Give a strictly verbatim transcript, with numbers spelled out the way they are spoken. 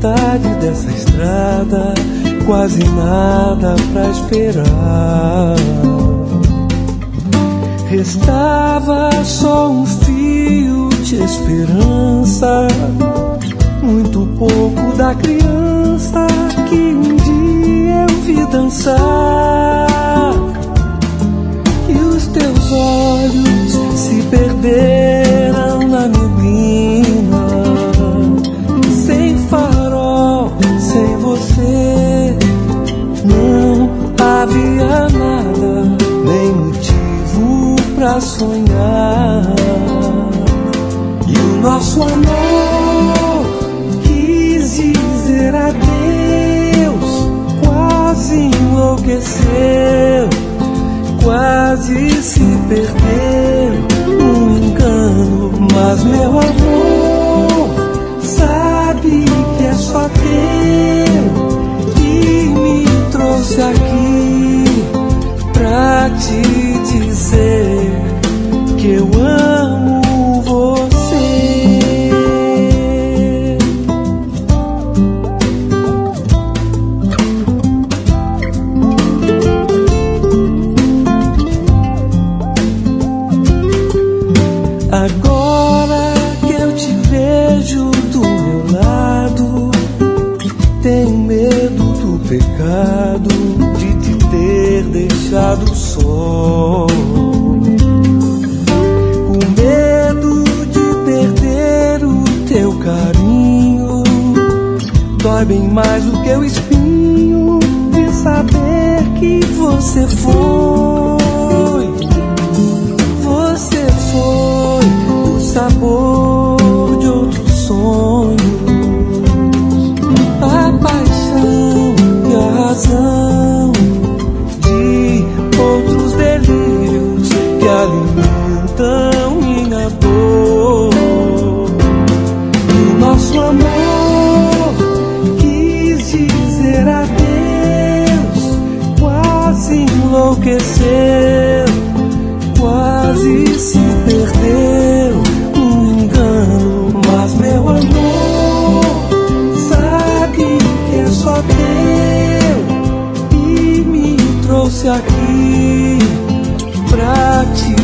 metade dessa estrada, quase nada pra esperar. Restava só um fio de esperança, muito pouco da criança que um dia eu vi dançar. E os teus olhos se perderam na neblina, sem farol, sem você. Não havia nada, nem motivo pra sonhar. E o nosso amor quis dizer adeus, quase enlouqueceu, quase se perdeu, um engano. Mas meu amor sabe que é só teu, e me trouxe aqui pra te dizer que eu amo você. Agora que eu te vejo do meu lado, tenho medo do pecado de te ter deixado só. O medo de perder o teu carinho dói bem mais do que o espinho de saber que você foi. Você foi o sabor de outros sonhos, a paixão e a razão de outros delírios que alimentam minha dor. E o nosso amor quis dizer adeus, quase enlouqueceu, quase se perdeu, um engano. Mas meu amor sabe que é só teu, e me trouxe aqui pra te